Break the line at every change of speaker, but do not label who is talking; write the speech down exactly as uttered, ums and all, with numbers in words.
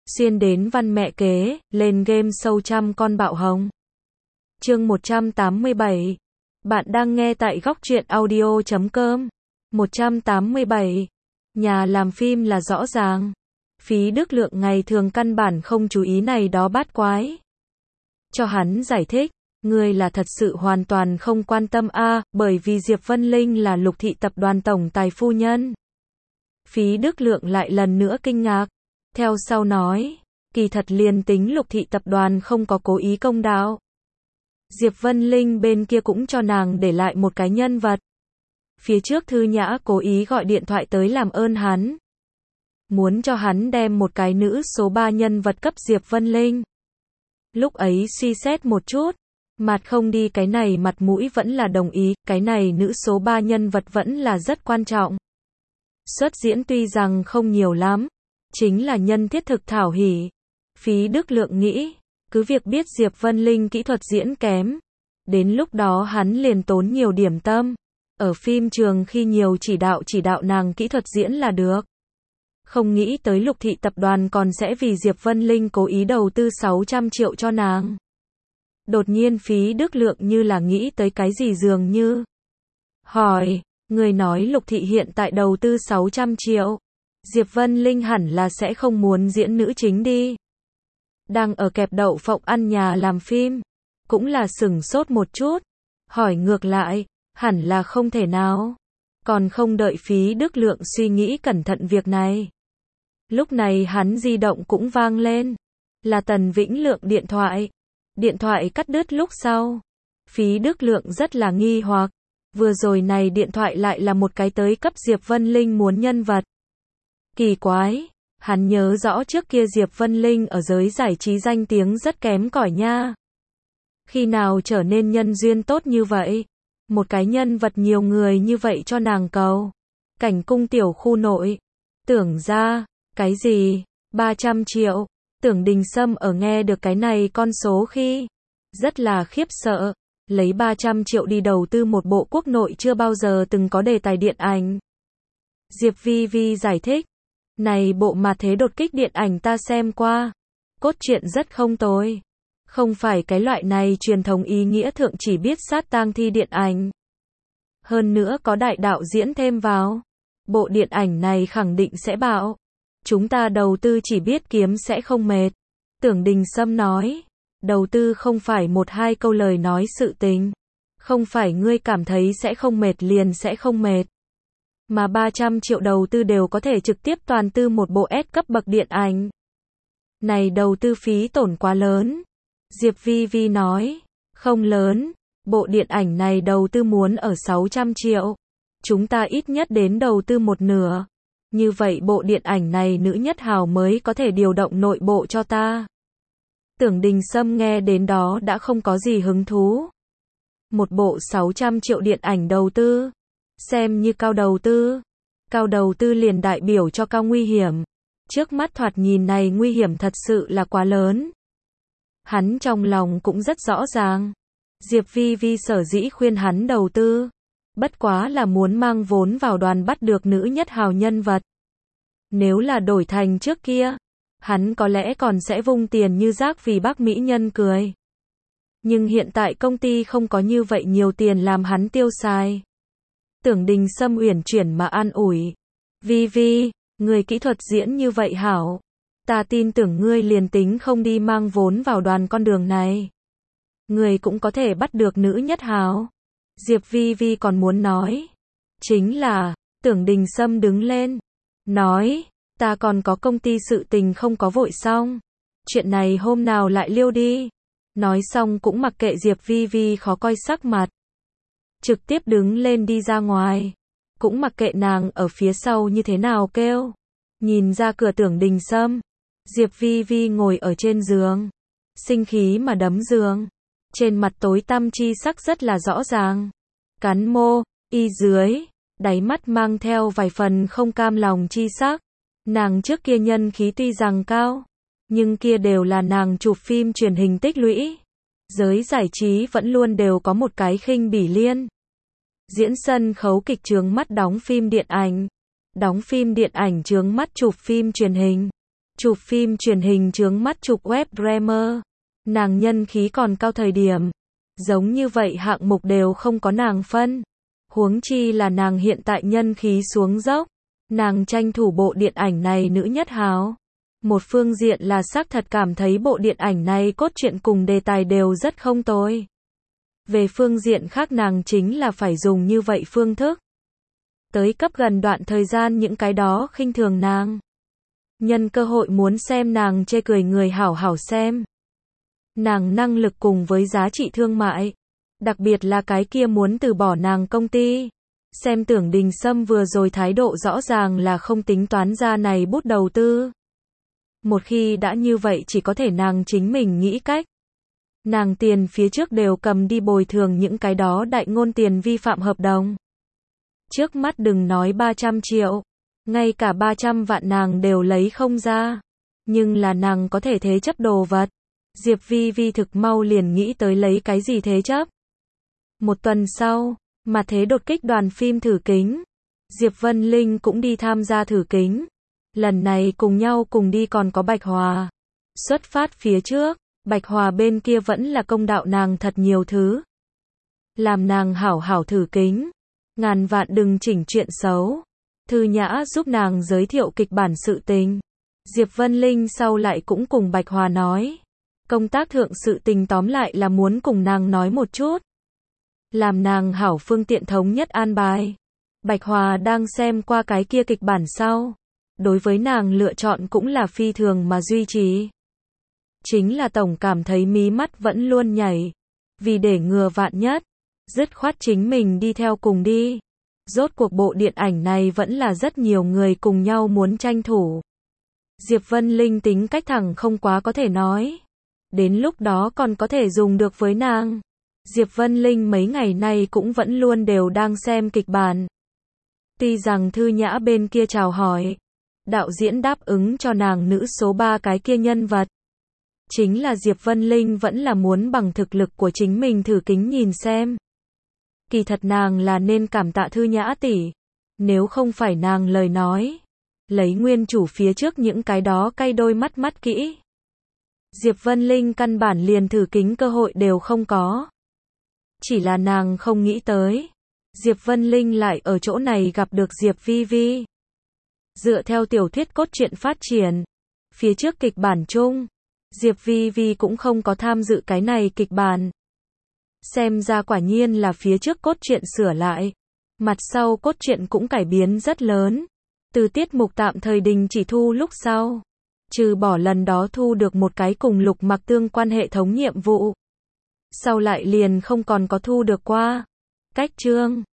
xuyên đến văn mẹ kế, lên game show trăm con bạo hồng. Chương một trăm tám mươi bảy. Bạn đang nghe tại góc truyện audio chấm com. một trăm tám mươi bảy. Nhà làm phim là rõ ràng. Phí Đức Lượng ngày thường căn bản không chú ý này đó bát quái. Cho hắn giải thích, ngươi là thật sự hoàn toàn không quan tâm a, à, bởi vì Diệp Vân Linh là Lục thị tập đoàn tổng tài phu nhân. Phí Đức Lượng lại lần nữa kinh ngạc, theo sau nói, kỳ thật liền tính Lục thị tập đoàn không có cố ý công đạo, Diệp Vân Linh bên kia cũng cho nàng để lại một cái nhân vật. Phía trước Thư Nhã cố ý gọi điện thoại tới làm ơn hắn, muốn cho hắn đem một cái nữ số ba nhân vật cấp Diệp Vân Linh. Lúc ấy suy xét một chút, mặt không đi cái này mặt mũi vẫn là đồng ý, cái này nữ số ba nhân vật vẫn là rất quan trọng. Xuất diễn tuy rằng không nhiều lắm, chính là nhân thiết thực thảo hỉ. Phí Đức Lượng nghĩ, cứ việc biết Diệp Vân Linh kỹ thuật diễn kém, đến lúc đó hắn liền tốn nhiều điểm tâm, ở phim trường khi nhiều chỉ đạo chỉ đạo nàng kỹ thuật diễn là được. Không nghĩ tới Lục thị tập đoàn còn sẽ vì Diệp Vân Linh cố ý đầu tư sáu trăm triệu cho nàng. Đột nhiên Phí Đức Lượng như là nghĩ tới cái gì dường như. Hỏi, người nói Lục thị hiện tại đầu tư sáu trăm triệu. Diệp Vân Linh hẳn là sẽ không muốn diễn nữ chính đi. Đang ở kẹp đậu phộng ăn nhà làm phim, cũng là sửng sốt một chút. Hỏi ngược lại, hẳn là không thể nào. Còn không đợi Phí Đức Lượng suy nghĩ cẩn thận việc này. Lúc này hắn di động cũng vang lên. Là Tần Vĩnh Lượng điện thoại. Điện thoại cắt đứt lúc sau. Phí Đức Lượng rất là nghi hoặc. Vừa rồi này điện thoại lại là một cái tới cấp Diệp Vân Linh muốn nhân vật. Kỳ quái. Hắn nhớ rõ trước kia Diệp Vân Linh ở giới giải trí danh tiếng rất kém cỏi nha. Khi nào trở nên nhân duyên tốt như vậy? Một cái nhân vật nhiều người như vậy cho nàng cầu. Cảnh cung tiểu khu nội. Tưởng ra, cái gì? ba trăm triệu. Tưởng Đình Sâm ở nghe được cái này con số khi rất là khiếp sợ. Lấy ba trăm triệu đi đầu tư một bộ quốc nội chưa bao giờ từng có đề tài điện ảnh. Diệp Vi Vi giải thích. Này bộ mà thế đột kích điện ảnh ta xem qua. Cốt truyện rất không tồi. Không phải cái loại này truyền thống ý nghĩa thượng chỉ biết sát tang thi điện ảnh. Hơn nữa có đại đạo diễn thêm vào. Bộ điện ảnh này khẳng định sẽ bạo. Chúng ta đầu tư chỉ biết kiếm sẽ không mệt. Tưởng Đình Sâm nói. Đầu tư không phải một hai câu lời nói sự tình. Không phải ngươi cảm thấy sẽ không mệt liền sẽ không mệt. Mà ba trăm triệu đầu tư đều có thể trực tiếp toàn tư một bộ S cấp bậc điện ảnh. Này đầu tư phí tổn quá lớn. Diệp Vi Vi nói. Không lớn. Bộ điện ảnh này đầu tư muốn ở sáu trăm triệu. Chúng ta ít nhất đến đầu tư một nửa. Như vậy bộ điện ảnh này nữ nhất hào mới có thể điều động nội bộ cho ta. Tưởng Đình Sâm nghe đến đó đã không có gì hứng thú. Một bộ sáu trăm triệu điện ảnh đầu tư. Xem như cao đầu tư. Cao đầu tư liền đại biểu cho cao nguy hiểm. Trước mắt thoạt nhìn này nguy hiểm thật sự là quá lớn. Hắn trong lòng cũng rất rõ ràng. Diệp Vi Vi sở dĩ khuyên hắn đầu tư. Bất quá là muốn mang vốn vào đoàn bắt được nữ nhất hào nhân vật. Nếu là đổi thành trước kia, hắn có lẽ còn sẽ vung tiền như rác vì bác mỹ nhân cười. Nhưng hiện tại công ty không có như vậy nhiều tiền làm hắn tiêu xài. Tưởng Đình Sâm uyển chuyển mà an ủi. Vi Vi, người kỹ thuật diễn như vậy hảo. Ta tin tưởng ngươi liền tính không đi mang vốn vào đoàn con đường này. Người cũng có thể bắt được nữ nhất hào. Diệp Vi Vi còn muốn nói. Chính là, Tưởng Đình Sâm đứng lên. Nói, ta còn có công ty sự tình không có vội xong. Chuyện này hôm nào lại liêu đi. Nói xong cũng mặc kệ Diệp Vi Vi khó coi sắc mặt. Trực tiếp đứng lên đi ra ngoài. Cũng mặc kệ nàng ở phía sau như thế nào kêu. Nhìn ra cửa Tưởng Đình Sâm. Diệp Vi Vi ngồi ở trên giường. Sinh khí mà đấm giường. Trên mặt tối tăm chi sắc rất là rõ ràng. Cắn môi, y dưới, đáy mắt mang theo vài phần không cam lòng chi sắc. Nàng trước kia nhân khí tuy rằng cao, nhưng kia đều là nàng chụp phim truyền hình tích lũy. Giới giải trí vẫn luôn đều có một cái khinh bỉ liên. Diễn sân khấu kịch chướng mắt đóng phim điện ảnh. Đóng phim điện ảnh chướng mắt chụp phim truyền hình. Chụp phim truyền hình chướng mắt chụp web drama. Nàng nhân khí còn cao thời điểm. Giống như vậy hạng mục đều không có nàng phân. Huống chi là nàng hiện tại nhân khí xuống dốc. Nàng tranh thủ bộ điện ảnh này nữ nhất hào. Một phương diện là xác thật cảm thấy bộ điện ảnh này cốt truyện cùng đề tài đều rất không tồi. Về phương diện khác nàng chính là phải dùng như vậy phương thức. Tới cấp gần đoạn thời gian những cái đó khinh thường nàng. Nhân cơ hội muốn xem nàng chê cười người hảo hảo xem. Nàng năng lực cùng với giá trị thương mại. Đặc biệt là cái kia muốn từ bỏ nàng công ty. Xem Tưởng Đình Sâm vừa rồi thái độ rõ ràng là không tính toán ra này bút đầu tư. Một khi đã như vậy chỉ có thể nàng chính mình nghĩ cách. Nàng tiền phía trước đều cầm đi bồi thường những cái đó đại ngôn tiền vi phạm hợp đồng. Trước mắt đừng nói ba trăm triệu. Ngay cả ba trăm vạn nàng đều lấy không ra. Nhưng là nàng có thể thế chấp đồ vật. Diệp Vi Vi thực mau liền nghĩ tới lấy cái gì thế chấp. Một tuần sau, mà thế đột kích đoàn phim thử kính. Diệp Vân Linh cũng đi tham gia thử kính. Lần này cùng nhau cùng đi còn có Bạch Hòa. Xuất phát phía trước, Bạch Hòa bên kia vẫn là công đạo nàng thật nhiều thứ. Làm nàng hảo hảo thử kính. Ngàn vạn đừng chỉnh chuyện xấu. Thư Nhã giúp nàng giới thiệu kịch bản sự tình. Diệp Vân Linh sau lại cũng cùng Bạch Hòa nói. Công tác thượng sự tình tóm lại là muốn cùng nàng nói một chút. Làm nàng hảo phương tiện thống nhất an bài. Bạch Hòa đang xem qua cái kia kịch bản sau. Đối với nàng lựa chọn cũng là phi thường mà duy trì. Chính là tổng cảm thấy mí mắt vẫn luôn nhảy. Vì để ngừa vạn nhất. Dứt khoát chính mình đi theo cùng đi. Rốt cuộc bộ điện ảnh này vẫn là rất nhiều người cùng nhau muốn tranh thủ. Diệp Vân Linh tính cách thẳng không quá có thể nói. Đến lúc đó còn có thể dùng được với nàng. Diệp Vân Linh mấy ngày nay cũng vẫn luôn đều đang xem kịch bản. Tuy rằng Thư Nhã bên kia chào hỏi. Đạo diễn đáp ứng cho nàng nữ số ba cái kia nhân vật. Chính là Diệp Vân Linh vẫn là muốn bằng thực lực của chính mình thử kính nhìn xem. Kỳ thật nàng là nên cảm tạ Thư Nhã tỷ. Nếu không phải nàng lời nói. Lấy nguyên chủ phía trước những cái đó cay đôi mắt mắt kỹ. Diệp Vân Linh căn bản liền thử kính cơ hội đều không có. Chỉ là nàng không nghĩ tới. Diệp Vân Linh lại ở chỗ này gặp được Diệp Vi Vi. Dựa theo tiểu thuyết cốt truyện phát triển. Phía trước kịch bản chung. Diệp Vi Vi cũng không có tham dự cái này kịch bản. Xem ra quả nhiên là phía trước cốt truyện sửa lại. Mặt sau cốt truyện cũng cải biến rất lớn. Từ tiết mục tạm thời đình chỉ thu lúc sau. Trừ bỏ lần đó thu được một cái cùng Lục Mặc tương quan hệ thống nhiệm vụ. Sau lại liền không còn có thu được qua. Cách chương